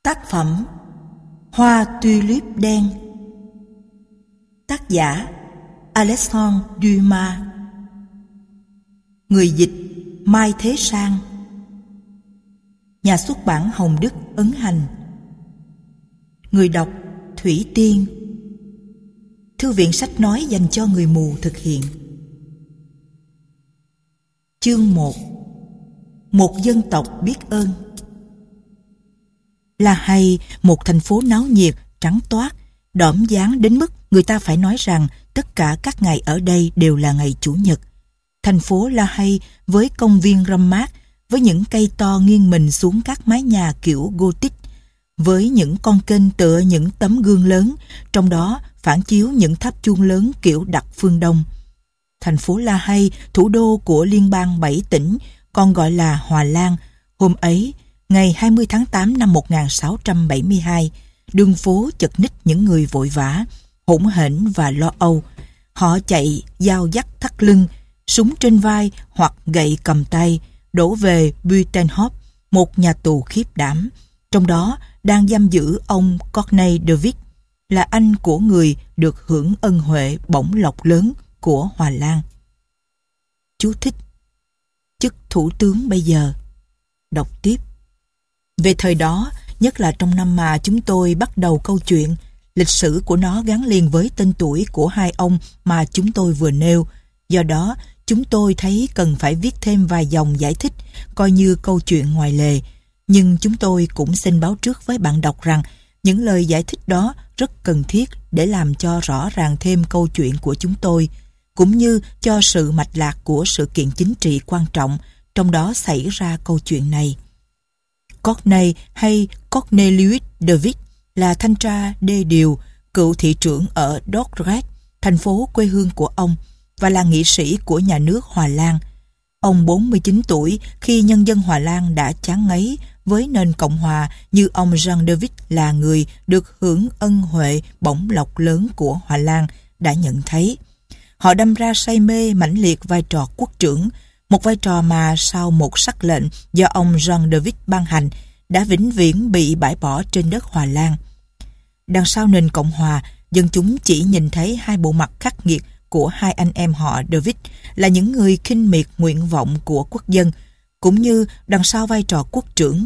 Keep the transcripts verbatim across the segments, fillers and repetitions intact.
Tác phẩm Hoa tulip đen. Tác giả Alexandre Dumas. Người dịch Mai Thế Sang. Nhà xuất bản Hồng Đức ấn hành. Người đọc Thủy Tiên. Thư viện sách nói dành cho người mù thực hiện. Chương một. Một dân tộc biết ơn. La Hay, một thành phố náo nhiệt, trắng toát, đỏm dáng đến mức người ta phải nói rằng tất cả các ngày ở đây đều là ngày Chủ nhật. Thành phố La Hay với công viên râm mát, với những cây to nghiêng mình xuống các mái nhà kiểu Gothic, với những con kênh tựa những tấm gương lớn, trong đó phản chiếu những tháp chuông lớn kiểu đặc phương Đông. Thành phố La Hay, thủ đô của liên bang bảy tỉnh, còn gọi là Hòa Lan, hôm ấy, ngày hai mươi tháng tám năm một nghìn sáu trăm bảy mươi hai, đường phố chật ních những người vội vã, hỗn hển và lo âu. Họ chạy, dao dắt thắt lưng, súng trên vai hoặc gậy cầm tay, đổ về Buitenhof, một nhà tù khiếp đảm. Trong đó đang giam giữ ông Corneille de Witt, là anh của người được hưởng ân huệ bổng lộc lớn của Hòa Lan. Chú thích: chức thủ tướng bây giờ. Đọc tiếp. Về thời đó, nhất là trong năm mà chúng tôi bắt đầu câu chuyện, lịch sử của nó gắn liền với tên tuổi của hai ông mà chúng tôi vừa nêu. Do đó, chúng tôi thấy cần phải viết thêm vài dòng giải thích, coi như câu chuyện ngoài lề. Nhưng chúng tôi cũng xin báo trước với bạn đọc rằng những lời giải thích đó rất cần thiết để làm cho rõ ràng thêm câu chuyện của chúng tôi, cũng như cho sự mạch lạc của sự kiện chính trị quan trọng trong đó xảy ra câu chuyện này. Corneille hay Cornelius de Witt là thanh tra đê điều, cựu thị trưởng ở Dordrecht, thành phố quê hương của ông, và là nghị sĩ của nhà nước Hòa Lan. Ông bốn mươi chín tuổi khi nhân dân Hòa Lan đã chán ngấy với nền Cộng hòa như ông Jean de Witt là người được hưởng ân huệ bổng lộc lớn của Hòa Lan đã nhận thấy. Họ đâm ra say mê mãnh liệt vai trò quốc trưởng, một vai trò mà sau một sắc lệnh do ông Jean de Witt ban hành đã vĩnh viễn bị bãi bỏ trên đất Hòa Lan. Đằng sau nền Cộng hòa, dân chúng chỉ nhìn thấy hai bộ mặt khắc nghiệt của hai anh em họ de Witt là những người khinh miệt nguyện vọng của quốc dân, cũng như đằng sau vai trò quốc trưởng.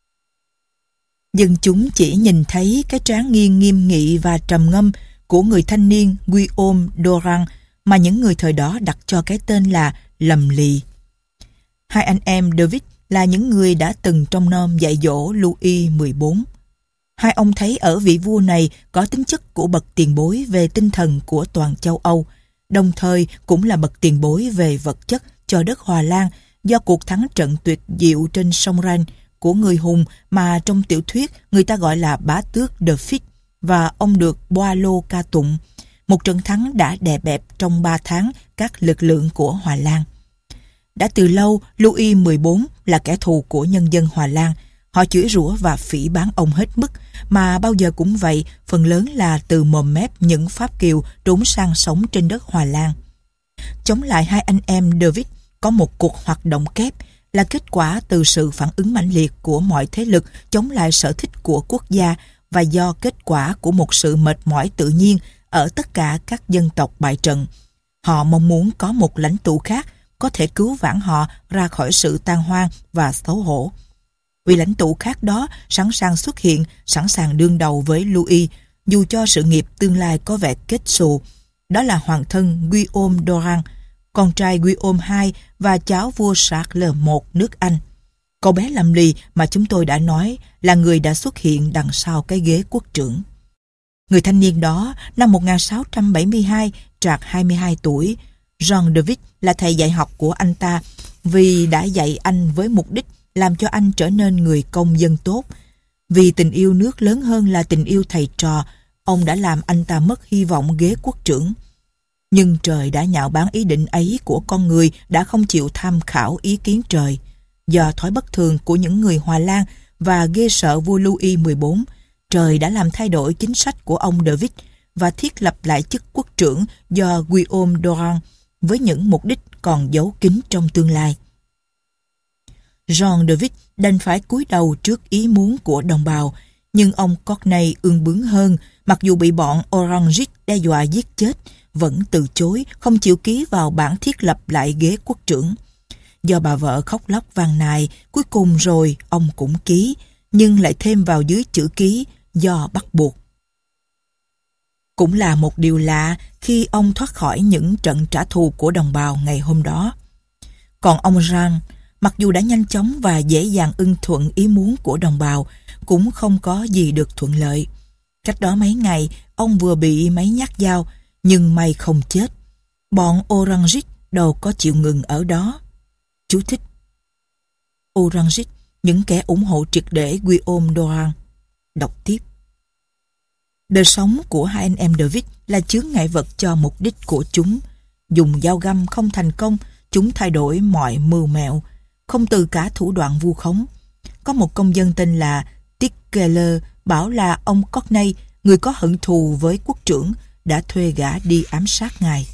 Dân chúng chỉ nhìn thấy cái trán nghiêng nghiêm nghị và trầm ngâm của người thanh niên Guillaume Durand mà những người thời đó đặt cho cái tên là lầm lì. Hai anh em de Witt là những người đã từng trông nom dạy dỗ Louis mười bốn. Hai ông thấy ở vị vua này có tính chất của bậc tiền bối về tinh thần của toàn châu Âu, đồng thời cũng là bậc tiền bối về vật chất cho đất Hòa Lan do cuộc thắng trận tuyệt diệu trên sông Rhine của người hùng mà trong tiểu thuyết người ta gọi là bá tước de Fitz, và ông được Boileau ca tụng, một trận thắng đã đè bẹp trong ba tháng các lực lượng của Hòa Lan. Đã từ lâu, Louis mười bốn là kẻ thù của nhân dân Hòa Lan. Họ chửi rủa và phỉ báng ông hết mức, mà bao giờ cũng vậy, phần lớn là từ mồm mép những Pháp kiều trốn sang sống trên đất Hòa Lan. Chống lại hai anh em de Witt có một cuộc hoạt động kép, là kết quả từ sự phản ứng mãnh liệt của mọi thế lực chống lại sở thích của quốc gia và do kết quả của một sự mệt mỏi tự nhiên ở tất cả các dân tộc bại trận. Họ mong muốn có một lãnh tụ khác có thể cứu vãn họ ra khỏi sự tan hoang và xấu hổ. Vị lãnh tụ khác đó sẵn sàng xuất hiện, sẵn sàng đương đầu với Louis, dù cho sự nghiệp tương lai có vẻ kết xù. Đó là hoàng thân Guillaume Durand, con trai Guillaume đệ nhị và cháu vua Charles đệ nhất nước Anh. Cậu bé lầm lì mà chúng tôi đã nói là người đã xuất hiện đằng sau cái ghế quốc trưởng. Người thanh niên đó, năm một nghìn sáu trăm bảy mươi hai, trạc hai mươi hai tuổi, Jean de Witt là thầy dạy học của anh ta vì đã dạy anh với mục đích làm cho anh trở nên người công dân tốt. Vì tình yêu nước lớn hơn là tình yêu thầy trò, ông đã làm anh ta mất hy vọng ghế quốc trưởng. Nhưng trời đã nhạo báng ý định ấy của con người đã không chịu tham khảo ý kiến trời. Do thói bất thường của những người Hòa Lan và ghê sợ vua Louis mười bốn, trời đã làm thay đổi chính sách của ông de Witt và thiết lập lại chức quốc trưởng do Guillaume Durand với những mục đích còn giấu kín trong tương lai. Jean de Witt đành phải cúi đầu trước ý muốn của đồng bào, Nhưng ông Courtney ương bướng hơn, mặc dù bị bọn Orange đe dọa giết chết, vẫn từ chối, không chịu ký vào bản thiết lập lại ghế quốc trưởng. Do bà vợ khóc lóc van nài, cuối cùng rồi ông cũng ký, nhưng lại thêm vào dưới chữ ký do bắt buộc. Cũng là một điều lạ khi ông thoát khỏi những trận trả thù của đồng bào ngày hôm đó. Còn ông Jean, mặc dù đã nhanh chóng và dễ dàng ưng thuận ý muốn của đồng bào, cũng không có gì được thuận lợi. Cách đó mấy ngày, ông vừa bị mấy nhát dao, nhưng may không chết. Bọn Orange đâu có chịu ngừng ở đó. Chú thích: Orange, những kẻ ủng hộ triệt để Guillaume Durand. Đọc tiếp. Đời sống của hai anh em David là chướng ngại vật cho mục đích của chúng. Dùng dao găm không thành công, chúng thay đổi mọi mưu mẹo, không từ cả thủ đoạn vu khống. Có một công dân tên là Tickler bảo là ông Courtney, người có hận thù với quốc trưởng, đã thuê gã đi ám sát ngài.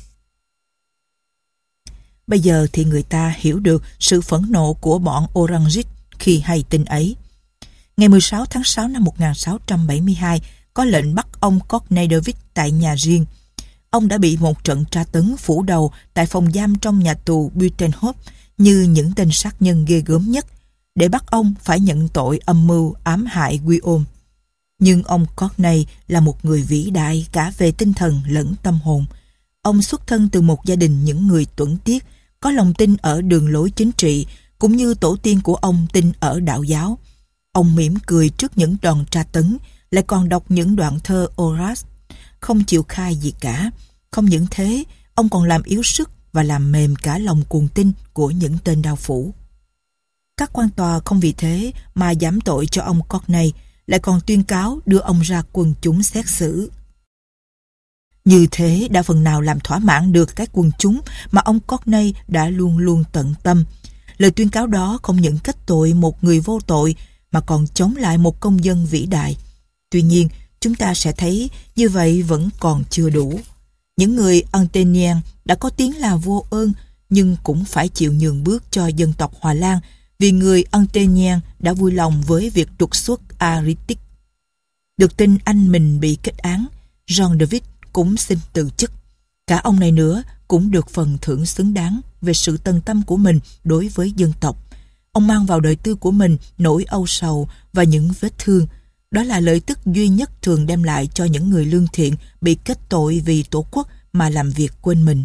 Bây giờ thì người ta hiểu được sự phẫn nộ của bọn Orange khi hay tin ấy. Ngày mười sáu tháng sáu năm một nghìn sáu trăm bảy mươi hai, có lệnh bắt ông Courtney David tại nhà riêng. Ông đã bị một trận tra tấn phủ đầu tại phòng giam trong nhà tù Buitenhof như những tên sát nhân ghê gớm nhất. Để bắt ông phải nhận tội âm mưu ám hại Guillaume. Nhưng ông Courtney là một người vĩ đại cả về tinh thần lẫn tâm hồn. Ông xuất thân từ một gia đình những người tuẫn tiết, có lòng tin ở đường lối chính trị, cũng như tổ tiên của ông tin ở đạo giáo. Ông mỉm cười trước những đòn tra tấn, lại còn đọc những đoạn thơ Horace, không chịu khai gì cả. Không những thế, ông còn làm yếu sức và làm mềm cả lòng cuồng tin của những tên đao phủ. Các quan tòa không vì thế mà giảm tội cho ông Courtney, lại còn tuyên cáo đưa ông ra quần chúng xét xử. Như thế đã phần nào làm thỏa mãn được cái quần chúng mà ông Courtney đã luôn luôn tận tâm. Lời tuyên cáo đó không những kết tội một người vô tội mà còn chống lại một công dân vĩ đại. Tuy nhiên, chúng ta sẽ thấy như vậy vẫn còn chưa đủ. Những người Anténien đã có tiếng là vô ơn, nhưng cũng phải chịu nhường bước cho dân tộc Hòa Lan, vì người Anténien đã vui lòng với việc trục xuất Aritic. Được tin anh mình bị kết án, Jean David cũng xin từ chức. Cả ông này nữa cũng được phần thưởng xứng đáng về sự tận tâm của mình đối với dân tộc. Ông mang vào đời tư của mình nỗi âu sầu và những vết thương. Đó là lợi tức duy nhất thường đem lại cho những người lương thiện bị kết tội vì tổ quốc mà làm việc quên mình.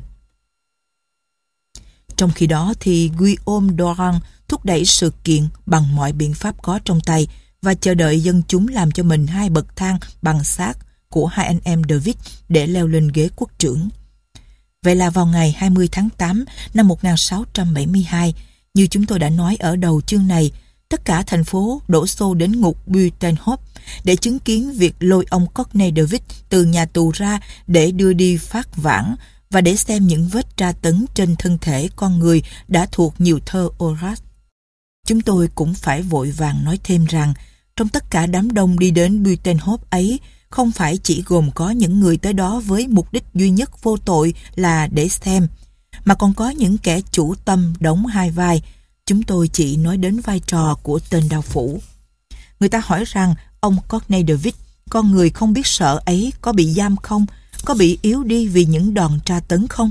Trong khi đó thì Guillaume Durand thúc đẩy sự kiện bằng mọi biện pháp có trong tay và chờ đợi dân chúng làm cho mình hai bậc thang bằng xác của hai anh em David để leo lên ghế quốc trưởng. Vậy là vào ngày hai mươi tháng tám năm một nghìn sáu trăm bảy mươi hai, như chúng tôi đã nói ở đầu chương này, tất cả thành phố đổ xô đến ngục Buitenhof để chứng kiến việc lôi ông Courtney David từ nhà tù ra để đưa đi phát vãng và để xem những vết tra tấn trên thân thể con người đã thuộc nhiều thơ Horace. Chúng tôi cũng phải vội vàng nói thêm rằng trong tất cả đám đông đi đến Buitenhof ấy không phải chỉ gồm có những người tới đó với mục đích duy nhất vô tội là để xem, mà còn có những kẻ chủ tâm đóng hai vai. Chúng tôi chỉ nói đến vai trò của tên đao phủ. Người ta hỏi rằng ông Courtney David, con người không biết sợ ấy, có bị giam không? Có bị yếu đi vì những đòn tra tấn không?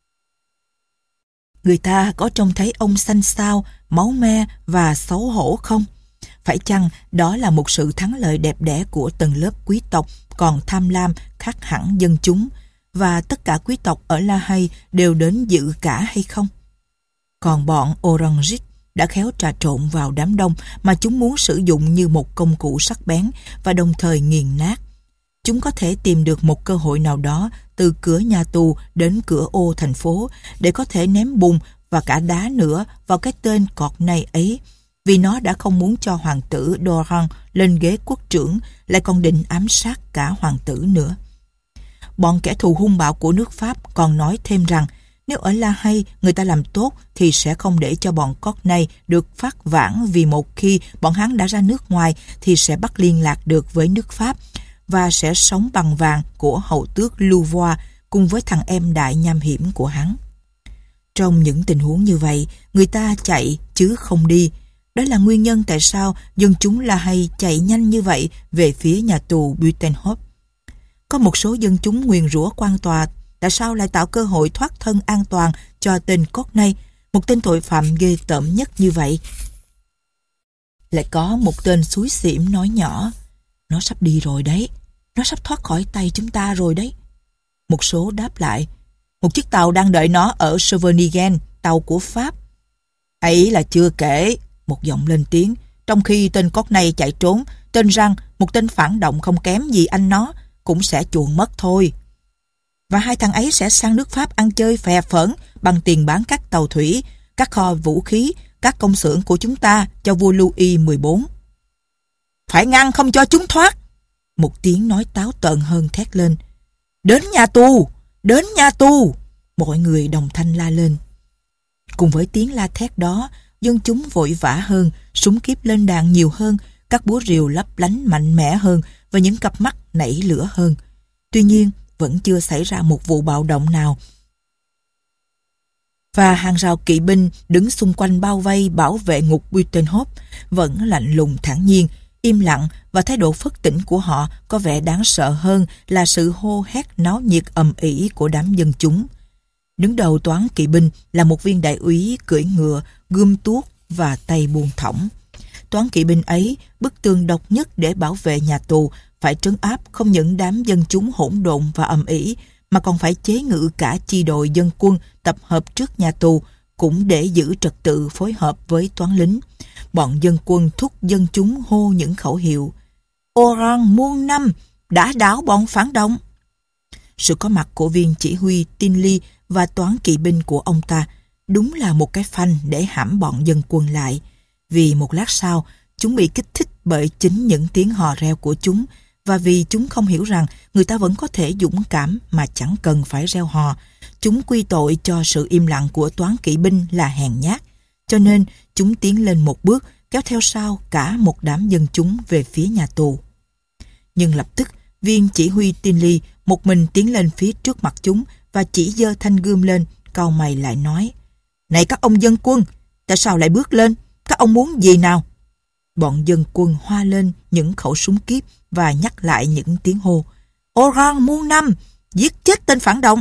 Người ta có trông thấy ông xanh xao, máu me và xấu hổ không? Phải chăng đó là một sự thắng lợi đẹp đẽ của tầng lớp quý tộc còn tham lam khác hẳn dân chúng, và tất cả quý tộc ở La Haye đều đến dự cả hay không? Còn bọn Orange đã khéo trà trộn vào đám đông mà chúng muốn sử dụng như một công cụ sắc bén và đồng thời nghiền nát. Chúng có thể tìm được một cơ hội nào đó từ cửa nhà tù đến cửa ô thành phố để có thể ném bùn và cả đá nữa vào cái tên Courtney ấy, vì nó đã không muốn cho hoàng tử Durand lên ghế quốc trưởng, lại còn định ám sát cả hoàng tử nữa. Bọn kẻ thù hung bạo của nước Pháp còn nói thêm rằng nếu ở La Haye người ta làm tốt thì sẽ không để cho bọn Courtney được phát vãng, vì một khi bọn hắn đã ra nước ngoài thì sẽ bắt liên lạc được với nước Pháp và sẽ sống bằng vàng của hậu tước Louvois cùng với thằng em đại nham hiểm của hắn. Trong những tình huống như vậy, người ta chạy chứ không đi. Đó là nguyên nhân tại sao dân chúng La Hay chạy nhanh như vậy về phía nhà tù Buitenhof. Có một số dân chúng nguyền rủa quan tòa tại sao lại tạo cơ hội thoát thân an toàn cho tên Courtney, một tên tội phạm ghê tởm nhất như vậy. Lại có một tên xúi xỉm nói nhỏ, nó sắp đi rồi đấy, nó sắp thoát khỏi tay chúng ta rồi đấy. Một số đáp lại, một chiếc tàu đang đợi nó ở Scheveningen, tàu của Pháp. Ấy là chưa kể, một giọng lên tiếng, trong khi tên Courtney chạy trốn, tên rằng một tên phản động không kém gì anh nó, cũng sẽ chuồn mất thôi. Và hai thằng ấy sẽ sang nước Pháp ăn chơi phè phỡn bằng tiền bán các tàu thủy, các kho vũ khí, các công xưởng của chúng ta cho vua Louis mười bốn. Phải ngăn không cho chúng thoát. Một tiếng nói táo tợn hơn thét lên. Đến nhà tù! Đến nhà tù! Mọi người đồng thanh la lên. Cùng với tiếng la thét đó, dân chúng vội vã hơn, súng kíp lên đạn nhiều hơn, các búa rìu lấp lánh mạnh mẽ hơn và những cặp mắt nảy lửa hơn. Tuy nhiên, vẫn chưa xảy ra một vụ bạo động nào. Và hàng rào kỵ binh đứng xung quanh bao vây bảo vệ ngục Buitenhof vẫn lạnh lùng thản nhiên, im lặng, và thái độ phất tỉnh của họ có vẻ đáng sợ hơn là sự hô hét náo nhiệt ầm ĩ của đám dân chúng. Đứng đầu toán kỵ binh là một viên đại úy cưỡi ngựa, gươm tuốt và tay buông thõng. Toán kỵ binh ấy, bức tường độc nhất để bảo vệ nhà tù, phải trấn áp không những đám dân chúng hỗn độn và ầm ĩ, mà còn phải chế ngự cả chi đội dân quân tập hợp trước nhà tù, cũng để giữ trật tự phối hợp với toán lính. Bọn dân quân thúc dân chúng hô những khẩu hiệu Orang muôn năm, đã đảo bọn phản động. Sự có mặt của viên chỉ huy Tinley và toán kỵ binh của ông ta đúng là một cái phanh để hãm bọn dân quân lại, vì một lát sau chúng bị kích thích bởi chính những tiếng hò reo của chúng, và vì chúng không hiểu rằng người ta vẫn có thể dũng cảm mà chẳng cần phải reo hò. Chúng quy tội cho sự im lặng của toán kỵ binh là hèn nhát, cho nên chúng tiến lên một bước, kéo theo sau cả một đám dân chúng về phía nhà tù. Nhưng lập tức viên chỉ huy Tinley một mình tiến lên phía trước mặt chúng và chỉ giơ thanh gươm lên, cau mày lại nói: Này các ông dân quân, tại sao lại bước lên? Các ông muốn gì nào? Bọn dân quân hoa lên những khẩu súng kíp và nhắc lại những tiếng hô: Orang muôn năm, giết chết tên phản động.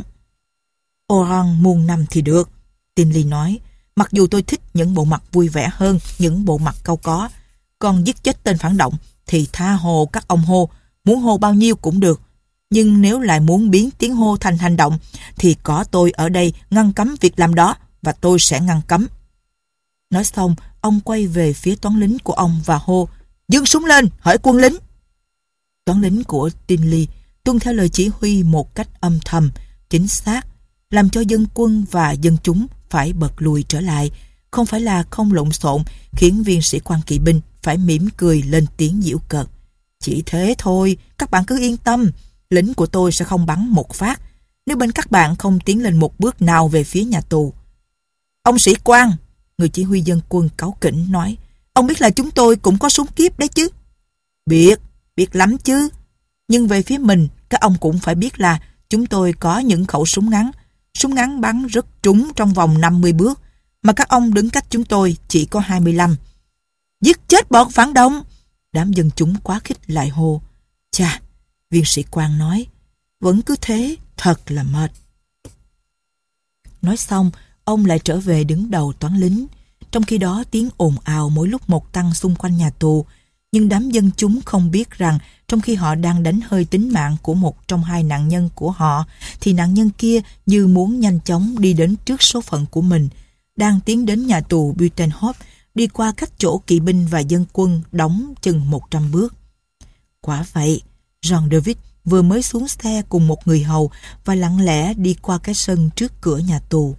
Orang muôn năm thì được, Tinley nói, mặc dù tôi thích những bộ mặt vui vẻ hơn những bộ mặt cau có. Còn giết chết tên phản động thì tha hồ các ông hô, muốn hô bao nhiêu cũng được. Nhưng nếu lại muốn biến tiếng hô thành hành động thì có tôi ở đây ngăn cấm việc làm đó, và tôi sẽ ngăn cấm. Nói xong, ông quay về phía toán lính của ông và hô: Giương súng lên, hỡi quân lính. Toán lính của Tinley tuân theo lời chỉ huy một cách âm thầm, chính xác, làm cho dân quân và dân chúng phải bật lùi trở lại, không phải là không lộn xộn, khiến viên sĩ quan kỵ binh phải mỉm cười lên tiếng giễu cợt. Chỉ thế thôi, các bạn cứ yên tâm, lính của tôi sẽ không bắn một phát nếu bên các bạn không tiến lên một bước nào về phía nhà tù. Ông sĩ quan, người chỉ huy dân quân cáu kỉnh nói, ông biết là chúng tôi cũng có súng kíp đấy chứ. Biết, biết lắm chứ. Nhưng về phía mình, các ông cũng phải biết là chúng tôi có những khẩu súng ngắn. Súng ngắn bắn rất trúng trong vòng năm mươi bước, mà các ông đứng cách chúng tôi chỉ có hai mươi lăm. Giết chết bọn phản động! Đám dân chúng quá khích lại hô. Chà, viên sĩ quan nói, vẫn cứ thế, thật là mệt. Nói xong, ông lại trở về đứng đầu toán lính. Trong khi đó tiếng ồn ào mỗi lúc một tăng xung quanh nhà tù. Nhưng đám dân chúng không biết rằng trong khi họ đang đánh hơi tính mạng của một trong hai nạn nhân của họ, thì nạn nhân kia như muốn nhanh chóng đi đến trước số phận của mình, đang tiến đến nhà tù Buitenhof, đi qua cách chỗ kỵ binh và dân quân đóng chừng một trăm bước. Quả vậy, Jean David vừa mới xuống xe cùng một người hầu và lặng lẽ đi qua cái sân trước cửa nhà tù.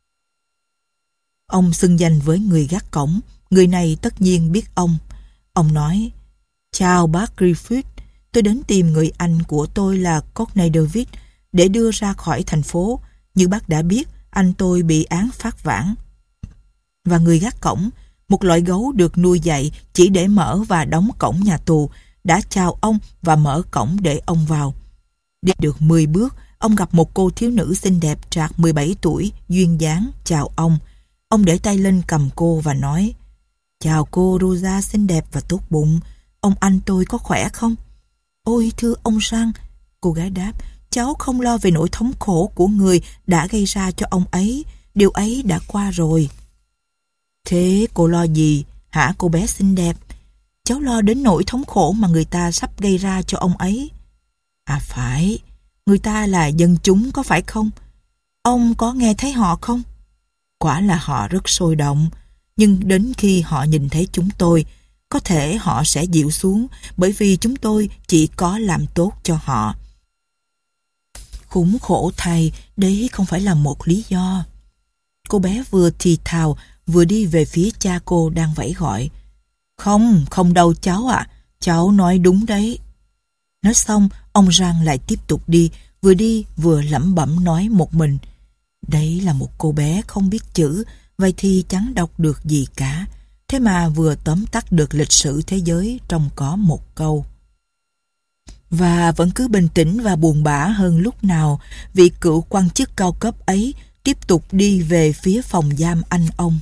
Ông xưng danh với người gác cổng, người này tất nhiên biết ông. Ông nói, chào bác Griffith, tôi đến tìm người anh của tôi là Courtney David để đưa ra khỏi thành phố. Như bác đã biết, anh tôi bị án phát vãn. Và người gác cổng, một loại gấu được nuôi dạy chỉ để mở và đóng cổng nhà tù, đã chào ông và mở cổng để ông vào. Đi được mười bước, ông gặp một cô thiếu nữ xinh đẹp trạc mười bảy tuổi, duyên dáng, chào ông. Ông để tay lên cầm cô và nói, Chào cô Rosa xinh đẹp và tốt bụng. Ông anh tôi có khỏe không? Ôi thưa ông Jean, cô gái đáp, cháu không lo về nỗi thống khổ của người đã gây ra cho ông ấy. Điều ấy đã qua rồi. Thế cô lo gì, hả cô bé xinh đẹp? Cháu lo đến nỗi thống khổ mà người ta sắp gây ra cho ông ấy. À phải, người ta là dân chúng có phải không? Ông có nghe thấy họ không? Quả là họ rất sôi động, nhưng đến khi họ nhìn thấy chúng tôi, có thể họ sẽ dịu xuống bởi vì chúng tôi chỉ có làm tốt cho họ. Khốn khổ thay, đấy không phải là một lý do. Cô bé vừa thì thào, vừa đi về phía cha cô đang vẫy gọi. Không, không đâu cháu ạ, cháu nói đúng đấy. Nói xong, ông Jean lại tiếp tục đi, vừa đi vừa lẩm bẩm nói một mình. Đấy là một cô bé không biết chữ, vậy thì chẳng đọc được gì cả. Thế mà vừa tóm tắt được lịch sử thế giới trong có một câu. Và vẫn cứ bình tĩnh và buồn bã hơn lúc nào, vị cựu quan chức cao cấp ấy tiếp tục đi về phía phòng giam anh ông.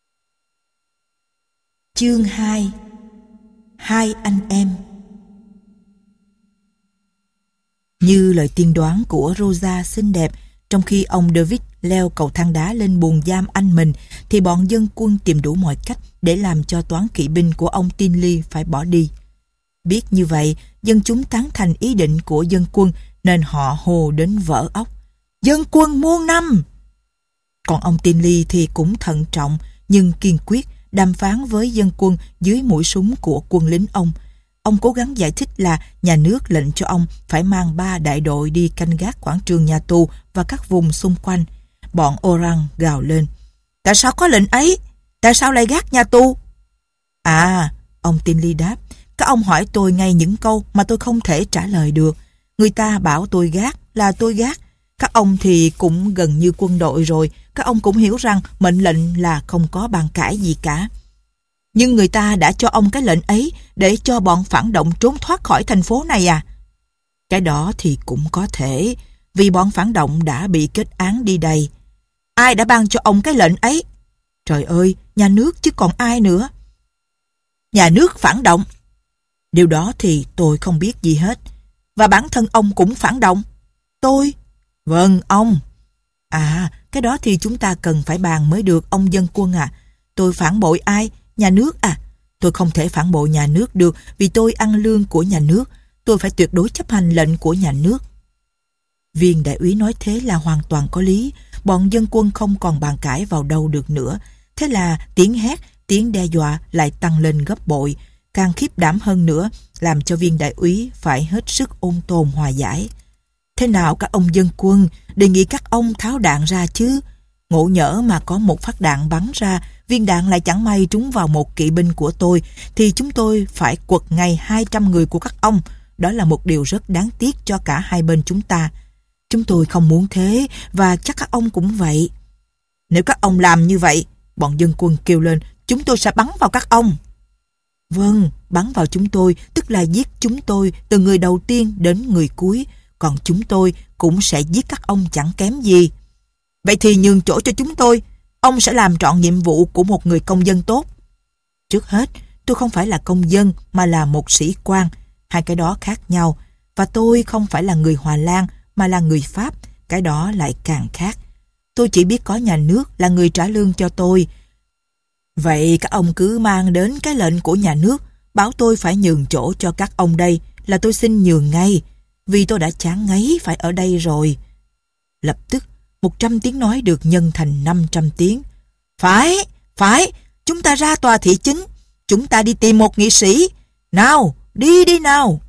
Chương hai. Hai anh em. Như lời tiên đoán của Rosa xinh đẹp, trong khi ông David leo cầu thang đá lên buồng giam anh mình, thì bọn dân quân tìm đủ mọi cách để làm cho toán kỵ binh của ông Tinley phải bỏ đi. Biết như vậy, dân chúng tán thành ý định của dân quân nên họ hồ đến vỡ óc. Dân quân muôn năm! Còn ông Tinley thì cũng thận trọng nhưng kiên quyết đàm phán với dân quân dưới mũi súng của quân lính ông. Ông cố gắng giải thích là nhà nước lệnh cho ông phải mang ba đại đội đi canh gác quảng trường nhà tù và các vùng xung quanh. Bọn Orang gào lên. Tại sao có lệnh ấy? Tại sao lại gác nhà tù? À, ông Tinley đáp, các ông hỏi tôi ngay những câu mà tôi không thể trả lời được. Người ta bảo tôi gác là tôi gác. Các ông thì cũng gần như quân đội rồi, các ông cũng hiểu rằng mệnh lệnh là không có bàn cãi gì cả. Nhưng người ta đã cho ông cái lệnh ấy để cho bọn phản động trốn thoát khỏi thành phố này à? Cái đó thì cũng có thể, vì bọn phản động đã bị kết án đi đầy. Ai đã ban cho ông cái lệnh ấy? Trời ơi, nhà nước chứ còn ai nữa. Nhà nước phản động. Điều đó thì tôi không biết gì hết. Và bản thân ông cũng phản động. Tôi? Vâng, ông. À, cái đó thì chúng ta cần phải bàn mới được, ông dân quân à. Tôi phản bội ai? Nhà nước à? Tôi không thể phản bội nhà nước được vì tôi ăn lương của nhà nước. Tôi phải tuyệt đối chấp hành lệnh của nhà nước. Viên đại úy nói thế là hoàn toàn có lý. Bọn dân quân không còn bàn cãi vào đâu được nữa. Thế là tiếng hét, tiếng đe dọa lại tăng lên gấp bội, càng khiếp đảm hơn nữa, làm cho viên đại úy phải hết sức ôn tồn hòa giải. Thế nào các ông dân quân, đề nghị các ông tháo đạn ra chứ. Ngộ nhỡ mà có một phát đạn bắn ra, viên đạn lại chẳng may trúng vào một kỵ binh của tôi, thì chúng tôi phải quật ngay hai trăm người của các ông. Đó là một điều rất đáng tiếc cho cả hai bên chúng ta. Chúng tôi không muốn thế, và chắc các ông cũng vậy. Nếu các ông làm như vậy, bọn dân quân kêu lên, chúng tôi sẽ bắn vào các ông. Vâng, bắn vào chúng tôi, tức là giết chúng tôi từ người đầu tiên đến người cuối, còn chúng tôi cũng sẽ giết các ông chẳng kém gì. Vậy thì nhường chỗ cho chúng tôi, ông sẽ làm trọn nhiệm vụ của một người công dân tốt. Trước hết, tôi không phải là công dân mà là một sĩ quan, hai cái đó khác nhau, và tôi không phải là người Hòa Lan mà là người Pháp, cái đó lại càng khác. Tôi chỉ biết có nhà nước là người trả lương cho tôi. Vậy các ông cứ mang đến cái lệnh của nhà nước, bảo tôi phải nhường chỗ cho các ông đây, là tôi xin nhường ngay, vì tôi đã chán ngấy phải ở đây rồi. Lập tức, một trăm tiếng nói được nhân thành năm trăm tiếng. Phải, phải, chúng ta ra tòa thị chính, chúng ta đi tìm một nghị sĩ. Nào, đi đi nào.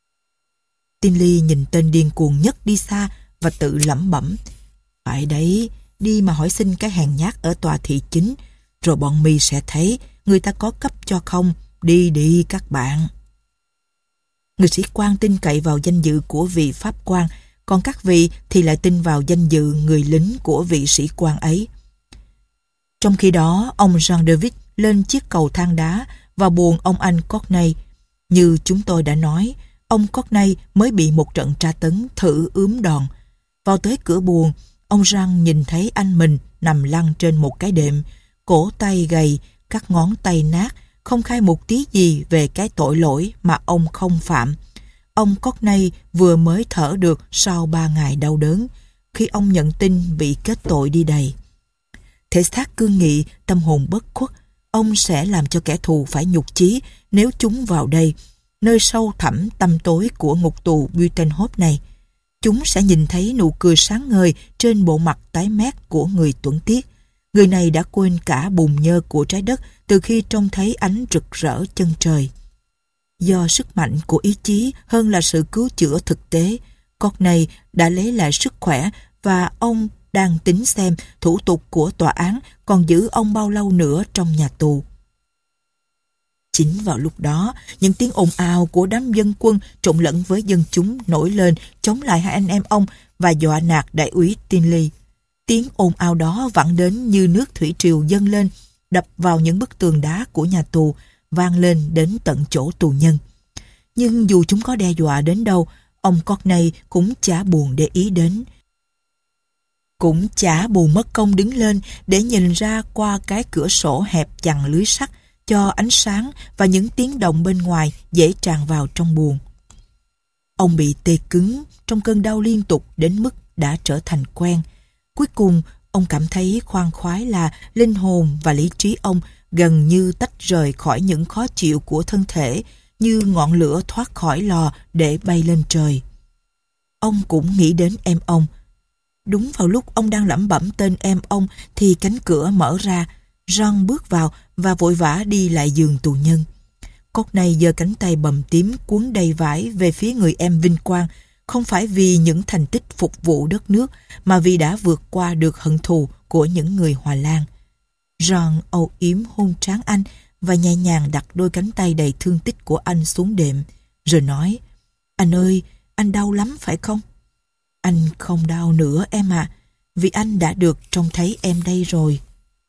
Tinley nhìn tên điên cuồng nhất đi xa và tự lẩm bẩm. Phải đấy, đi mà hỏi xin cái hèn nhát ở tòa thị chính, rồi bọn mi sẽ thấy người ta có cấp cho không. Đi đi các bạn. Người sĩ quan tin cậy vào danh dự của vị pháp quan, còn các vị thì lại tin vào danh dự người lính của vị sĩ quan ấy. Trong khi đó, ông Jean David lên chiếc cầu thang đá và buồng ông anh Courtney. Như chúng tôi đã nói, ông Courtney mới bị một trận tra tấn thử ướm đòn. Vào tới cửa buồng, ông Jean nhìn thấy anh mình nằm lăn trên một cái đệm, cổ tay gầy, các ngón tay nát, không khai một tí gì về cái tội lỗi mà ông không phạm. Ông Courtney vừa mới thở được sau ba ngày đau đớn khi ông nhận tin bị kết tội đi đầy. Thể xác cương nghị, tâm hồn bất khuất, ông sẽ làm cho kẻ thù phải nhục chí nếu chúng vào đây, nơi sâu thẳm tăm tối của ngục tù Buitenhof này. Chúng sẽ nhìn thấy nụ cười sáng ngời trên bộ mặt tái mét của người tuẫn tiết. Người này đã quên cả bùn nhơ của trái đất từ khi trông thấy ánh rực rỡ chân trời. Do sức mạnh của ý chí hơn là sự cứu chữa thực tế, Courtney đã lấy lại sức khỏe và ông đang tính xem thủ tục của tòa án còn giữ ông bao lâu nữa trong nhà tù. Chính vào lúc đó, những tiếng ồn ào của đám dân quân trộn lẫn với dân chúng nổi lên chống lại hai anh em ông và dọa nạt đại úy Tinley. Tiếng ồn ào đó vẳng đến như nước thủy triều dâng lên, đập vào những bức tường đá của nhà tù, vang lên đến tận chỗ tù nhân. Nhưng dù chúng có đe dọa đến đâu, ông Courtney cũng chả buồn để ý đến. Cũng chả buồn mất công đứng lên để nhìn ra qua cái cửa sổ hẹp chằng lưới sắt cho ánh sáng và những tiếng động bên ngoài dễ tràn vào trong buồng. Ông bị tê cứng trong cơn đau liên tục đến mức đã trở thành quen. Cuối cùng, ông cảm thấy khoan khoái là linh hồn và lý trí ông gần như tách rời khỏi những khó chịu của thân thể, như ngọn lửa thoát khỏi lò để bay lên trời. Ông cũng nghĩ đến em ông. Đúng vào lúc ông đang lẩm bẩm tên em ông thì cánh cửa mở ra. John bước vào và vội vã đi lại giường tù nhân. Courtney giơ cánh tay bầm tím cuốn đầy vải về phía người em vinh quang, không phải vì những thành tích phục vụ đất nước mà vì đã vượt qua được hận thù của những người Hòa Lan. John âu yếm hôn trán anh và nhẹ nhàng đặt đôi cánh tay đầy thương tích của anh xuống đệm, rồi nói: "Anh ơi, anh đau lắm phải không?" "Anh không đau nữa em ạ, vì anh đã được trông thấy em đây rồi."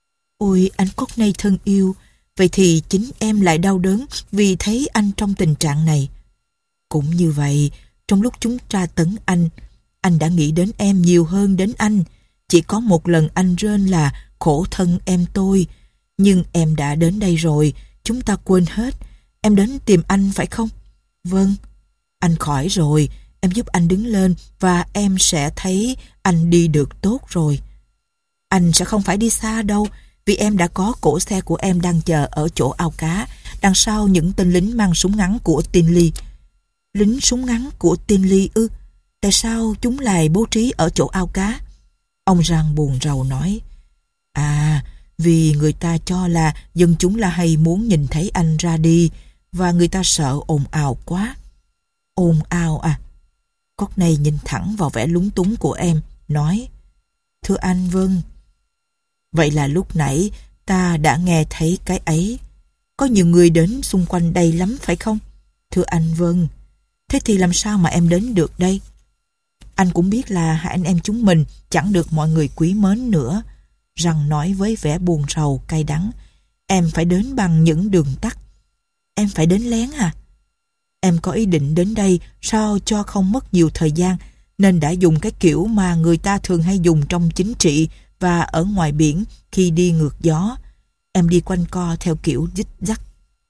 "Ôi anh Courtney thân yêu, vậy thì chính em lại đau đớn vì thấy anh trong tình trạng này." "Cũng như vậy, trong lúc chúng tra tấn anh, anh đã nghĩ đến em nhiều hơn đến anh. Chỉ có một lần anh rên là khổ thân em tôi. Nhưng em đã đến đây rồi, chúng ta quên hết. Em đến tìm anh phải không?" "Vâng." "Anh khỏi rồi, em giúp anh đứng lên và em sẽ thấy anh đi được tốt rồi." "Anh sẽ không phải đi xa đâu, vì em đã có cỗ xe của em đang chờ ở chỗ ao cá, đằng sau những tên lính mang súng ngắn của Tinley." "Lính súng ngắn của Tinley ư? Tại sao chúng lại bố trí ở chỗ ao cá?" Ông Răng buồn rầu nói: "À, vì người ta cho là dân chúng La Hay muốn nhìn thấy anh ra đi, và người ta sợ ồn ào quá." "Ồn ào à?" Courtney nhìn thẳng vào vẻ lúng túng của em, nói: "Thưa anh, vâng." "Vậy là lúc nãy ta đã nghe thấy cái ấy. Có nhiều người đến xung quanh đây lắm phải không?" "Thưa anh, vâng." "Thế thì làm sao mà em đến được đây?" "Anh cũng biết là hai anh em chúng mình chẳng được mọi người quý mến nữa." Răng nói với vẻ buồn rầu cay đắng. "Em phải đến bằng những đường tắt." "Em phải đến lén à?" "Em có ý định đến đây sao cho không mất nhiều thời gian, nên đã dùng cái kiểu mà người ta thường hay dùng trong chính trị và ở ngoài biển khi đi ngược gió. Em đi quanh co theo kiểu dích dắc."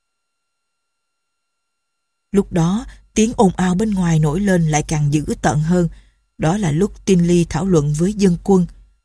Lúc đó, tiếng ồn ào bên ngoài nổi lên lại càng dữ tợn hơn. Đó là lúc Tinley thảo luận với dân quân.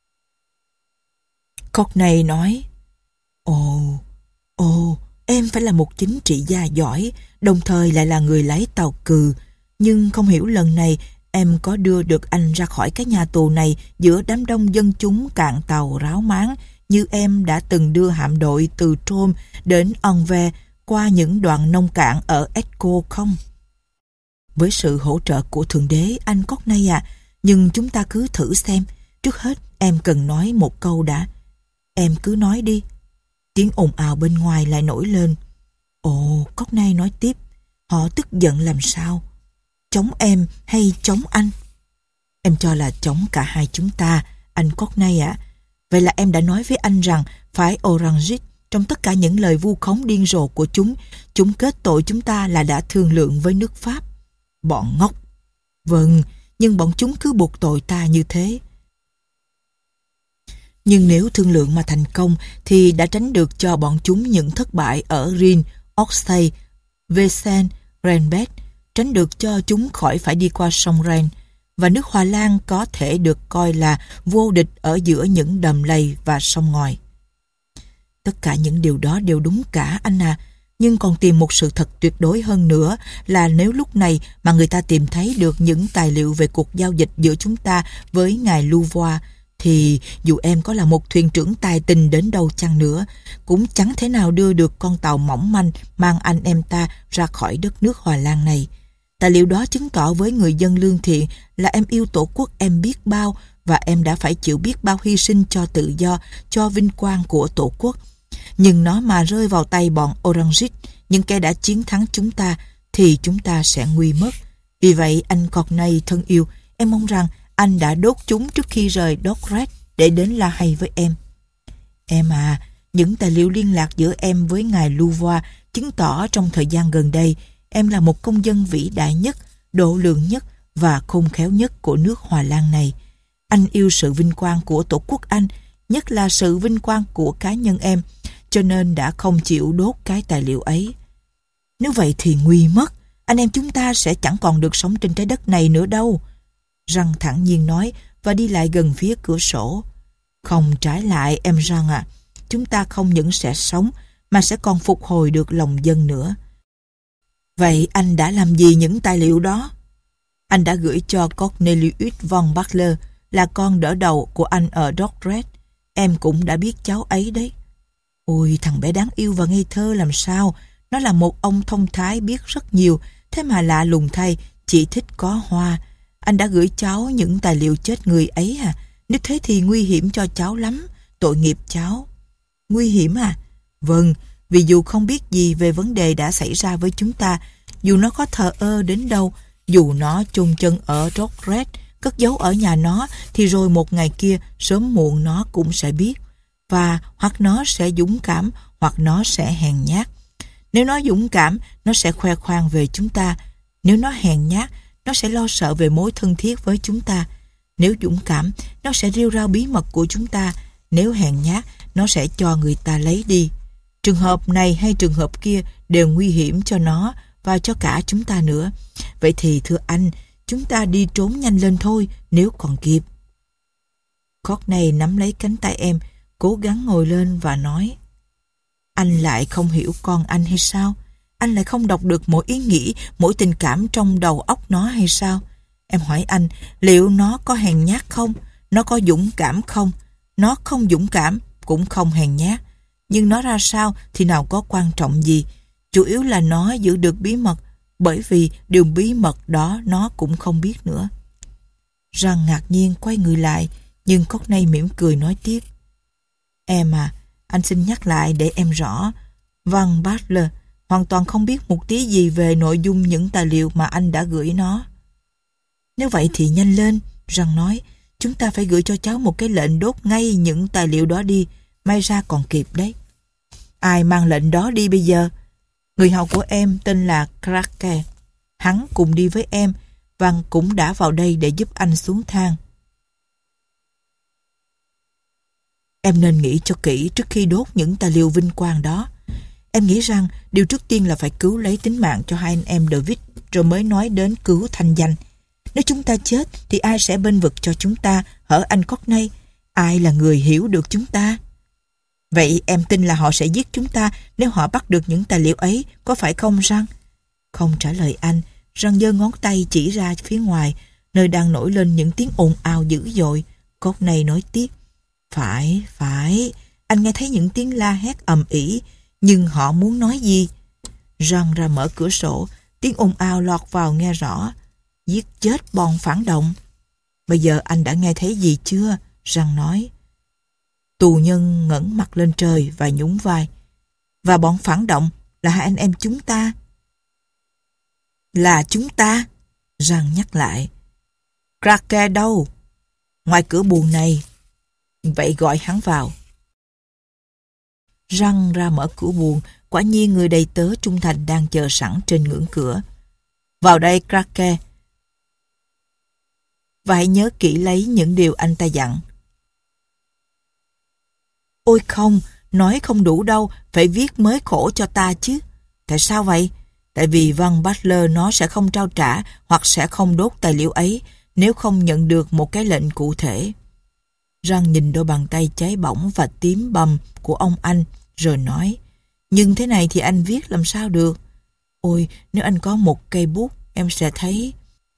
Courtney nói: Ồ, ồ, em phải là một chính trị gia giỏi, đồng thời lại là người lái tàu cừ. Nhưng không hiểu lần này em có đưa được anh ra khỏi cái nhà tù này giữa đám đông dân chúng cạn tàu ráo máng như em đã từng đưa hạm đội từ Trôm đến Anvers qua những đoạn nông cạn ở Echo không? Với sự hỗ trợ của Thượng Đế, anh Courtney à, nhưng chúng ta cứ thử xem. Trước hết em cần nói một câu đã. Em cứ nói đi. Tiếng ồn ào bên ngoài lại nổi lên. Ồ, Courtney nói tiếp. Họ tức giận làm sao? Chống em hay chống anh? Em cho là chống cả hai chúng ta, anh Courtney ạ. À. Vậy là em đã nói với anh rằng phải Orange trong tất cả những lời vu khống điên rồ của chúng. Chúng kết tội chúng ta là đã thương lượng với nước Pháp. Bọn ngốc. Vâng, nhưng bọn chúng cứ buộc tội ta như thế. Nhưng nếu thương lượng mà thành công thì đã tránh được cho bọn chúng những thất bại ở Rin, Oxtay, Vesen, Renbet, tránh được cho chúng khỏi phải đi qua sông Ren, và nước Hòa Lan có thể được coi là vô địch ở giữa những đầm lầy và sông ngòi. Tất cả những điều đó đều đúng cả anh à, nhưng còn tìm một sự thật tuyệt đối hơn nữa là nếu lúc này mà người ta tìm thấy được những tài liệu về cuộc giao dịch giữa chúng ta với ngài Louvois, thì dù em có là một thuyền trưởng tài tình đến đâu chăng nữa, cũng chẳng thể nào đưa được con tàu mỏng manh mang anh em ta ra khỏi đất nước Hòa Lan này. Tài liệu đó chứng tỏ với người dân lương thiện là em yêu tổ quốc em biết bao, và em đã phải chịu biết bao hy sinh cho tự do, cho vinh quang của tổ quốc. Nhưng nó mà rơi vào tay bọn Orangist, những kẻ đã chiến thắng chúng ta, thì chúng ta sẽ nguy mất. Vì vậy anh Courtney thân yêu, em mong rằng anh đã đốt chúng trước khi rời Dordrecht để đến La Haye với em. Em à, những tài liệu liên lạc giữa em với ngài Louvois chứng tỏ trong thời gian gần đây em là một công dân vĩ đại nhất, độ lượng nhất và khôn khéo nhất của nước Hòa Lan này. Anh yêu sự vinh quang của tổ quốc anh, nhất là sự vinh quang của cá nhân em, cho nên đã không chịu đốt cái tài liệu ấy. Nếu vậy thì nguy mất, anh em chúng ta sẽ chẳng còn được sống trên trái đất này nữa đâu. Răng thản nhiên nói và đi lại gần phía cửa sổ. Không, trái lại em Răng à, chúng ta không những sẽ sống mà sẽ còn phục hồi được lòng dân nữa. Vậy anh đã làm gì những tài liệu đó? Anh đã gửi cho Cornelius von Bachler, là con đỡ đầu của anh ở Dordrecht. Em cũng đã biết cháu ấy đấy. Ôi, thằng bé đáng yêu và ngây thơ làm sao. Nó là một ông thông thái biết rất nhiều, thế mà lạ lùng thay, chỉ thích có hoa. Anh đã gửi cháu những tài liệu chết người ấy à? Nếu thế thì nguy hiểm cho cháu lắm, tội nghiệp cháu. Nguy hiểm à? Vâng, vì dù không biết gì về vấn đề đã xảy ra với chúng ta, dù nó có thờ ơ đến đâu, dù nó chôn chân ở Dordrecht, cất giấu ở nhà nó, thì rồi một ngày kia sớm muộn nó cũng sẽ biết. Và hoặc nó sẽ dũng cảm, hoặc nó sẽ hèn nhát. Nếu nó dũng cảm, nó sẽ khoe khoang về chúng ta. Nếu nó hèn nhát, nó sẽ lo sợ về mối thân thiết với chúng ta. Nếu dũng cảm, nó sẽ rêu rao bí mật của chúng ta. Nếu hèn nhát, nó sẽ cho người ta lấy đi. Trường hợp này hay trường hợp kia đều nguy hiểm cho nó và cho cả chúng ta nữa. Vậy thì thưa anh, chúng ta đi trốn nhanh lên thôi, nếu còn kịp. Courtney nắm lấy cánh tay em, cố gắng ngồi lên và nói: Anh lại không hiểu con anh hay sao? Anh lại không đọc được mỗi ý nghĩ, mỗi tình cảm trong đầu óc nó hay sao? Em hỏi anh, liệu nó có hèn nhát không? Nó có dũng cảm không? Nó không dũng cảm, cũng không hèn nhát. Nhưng nó ra sao thì nào có quan trọng gì. Chủ yếu là nó giữ được bí mật, bởi vì điều bí mật đó nó cũng không biết nữa. Răng ngạc nhiên quay người lại, nhưng Courtney mỉm cười nói tiếp: Em à, anh xin nhắc lại để em rõ. Van Bachler hoàn toàn không biết một tí gì về nội dung những tài liệu mà anh đã gửi nó. Nếu vậy thì nhanh lên, Răng nói. Chúng ta phải gửi cho cháu một cái lệnh đốt ngay những tài liệu đó đi. May ra còn kịp đấy. Ai mang lệnh đó đi bây giờ? Người hầu của em tên là Krake. Hắn cùng đi với em, và cũng đã vào đây để giúp anh xuống thang. Em nên nghĩ cho kỹ trước khi đốt những tài liệu vinh quang đó. Em nghĩ rằng điều trước tiên là phải cứu lấy tính mạng cho hai anh em David, rồi mới nói đến cứu thanh danh. Nếu chúng ta chết thì ai sẽ bênh vực cho chúng ta, hở anh Courtney? Ai là người hiểu được chúng ta? Vậy em tin là họ sẽ giết chúng ta nếu họ bắt được những tài liệu ấy, có phải không Răng? Không trả lời anh, Răng giơ ngón tay chỉ ra phía ngoài, nơi đang nổi lên những tiếng ồn ào dữ dội. Courtney nói tiếp: Phải, phải, anh nghe thấy những tiếng la hét ầm ĩ, nhưng họ muốn nói gì? Răng ra mở cửa sổ, tiếng ồn ào lọt vào nghe rõ: Giết chết bọn phản động. Bây giờ anh đã nghe thấy gì chưa? Răng nói. Tù nhân ngẩng mặt lên trời và nhún vai. Và bọn phản động là hai anh em chúng ta. Là chúng ta? Răng nhắc lại. Krake đâu? Ngoài cửa buồng này. Vậy gọi hắn vào. Răng ra mở cửa buồng, quả nhiên người đầy tớ trung thành đang chờ sẵn trên ngưỡng cửa. Vào đây Krake. Và hãy nhớ kỹ lấy những điều anh ta dặn. Ôi không, nói không đủ đâu, phải viết mới khổ cho ta chứ. Tại sao vậy? Tại vì Van Butler nó sẽ không trao trả hoặc sẽ không đốt tài liệu ấy nếu không nhận được một cái lệnh cụ thể. Răng nhìn đôi bàn tay cháy bỏng và tím bầm của ông anh, rồi nói, nhưng thế này thì anh viết làm sao được? Ôi, nếu anh có một cây bút, em sẽ thấy...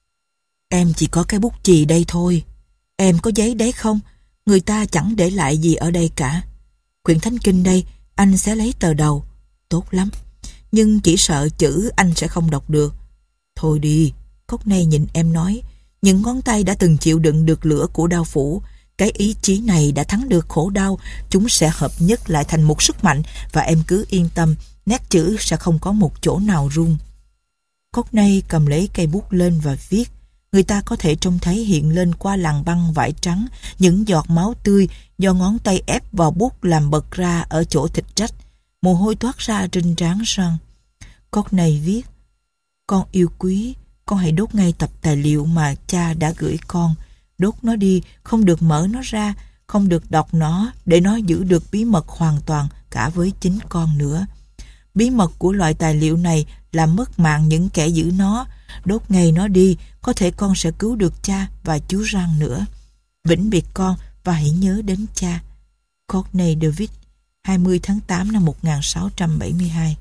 Em chỉ có cái bút chì đây thôi. Em có giấy đấy không? Người ta chẳng để lại gì ở đây cả. Quyển Thánh Kinh đây, anh sẽ lấy tờ đầu. Tốt lắm. Nhưng chỉ sợ chữ anh sẽ không đọc được. Thôi đi, Courtney nhìn em nói, những ngón tay đã từng chịu đựng được lửa của đao phủ. Cái ý chí này đã thắng được khổ đau. Chúng sẽ hợp nhất lại thành một sức mạnh, và em cứ yên tâm, nét chữ sẽ không có một chỗ nào rung. Courtney cầm lấy cây bút lên và viết. Người ta có thể trông thấy hiện lên qua làn băng vải trắng những giọt máu tươi do ngón tay ép vào bút làm bật ra ở chỗ thịt rách. Mồ hôi toát ra trên trán Jean. Courtney viết, con yêu quý, con hãy đốt ngay tập tài liệu mà cha đã gửi con. Đốt nó đi, không được mở nó ra, không được đọc nó, để nó giữ được bí mật hoàn toàn cả với chính con nữa. Bí mật của loại tài liệu này là mất mạng những kẻ giữ nó. Đốt ngay nó đi, có thể con sẽ cứu được cha và chú Jean nữa. Vĩnh biệt con và hãy nhớ đến cha. Courtney David, hai mươi tháng tám năm một nghìn sáu trăm bảy mươi hai.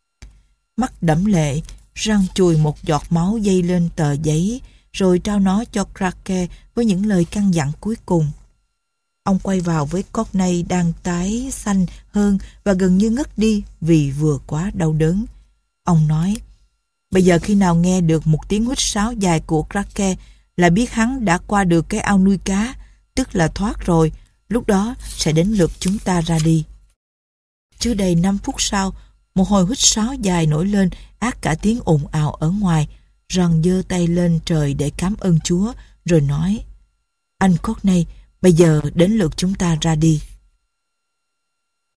Mắt đẫm lệ, Jean chùi một giọt máu dây lên tờ giấy, rồi trao nó cho Krake với những lời căn dặn cuối cùng. Ông quay vào với Courtney đang tái xanh hơn và gần như ngất đi vì vừa quá đau đớn. Ông nói, bây giờ khi nào nghe được một tiếng huýt sáo dài của Krake là biết hắn đã qua được cái ao nuôi cá, tức là thoát rồi, lúc đó sẽ đến lượt chúng ta ra đi. Chưa đầy năm phút sau, một hồi huýt sáo dài nổi lên át cả tiếng ồn ào ở ngoài. Jean giơ tay lên trời để cảm ơn Chúa, rồi nói, anh Courtney, bây giờ đến lượt chúng ta ra đi.